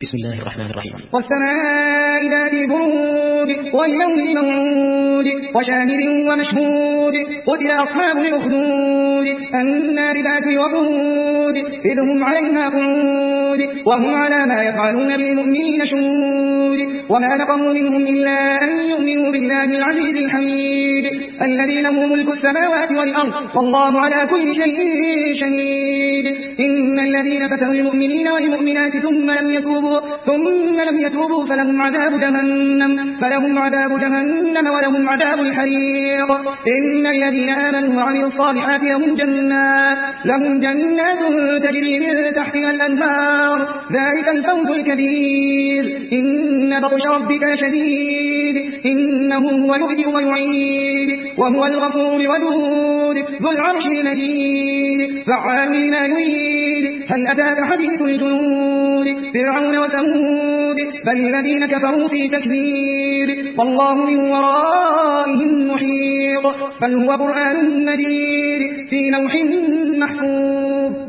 بسم الله الرحمن الرحيم. والسماء ذات البروج واليوم الموعود وشاهد ومشهود قتل أصحاب الأخدود النار ذات الوقود إذ هم عليها قعود وهم على ما يفعلون بالمؤمنين شهود وما نقموا منهم إلا أن يؤمنوا بالله العزيز الحميد الذي له ملك السماوات والأرض والله على كل شيء شهيد. إن الذين فتنوا المؤمنين والمؤمنات ثم لم يتوبوا فلهم عذاب جهنم ولهم عذاب الحريق. إن الذين آمنوا وعملوا الصالحات لهم جنات تجري من تحتها الأنهار ذلك الفوز الكبير. إن بطش ربك شديد إنه هو يبدئ ويعيد وهو الغفور الودود ذو العرش المجيد فعال لما يريد. هل أتاك حديث الجنود فرعون وثمود بل الذين كفروا في تكذيب والله من ورائهم محيط بل هو قرآن مجيد في لوح محفوظ.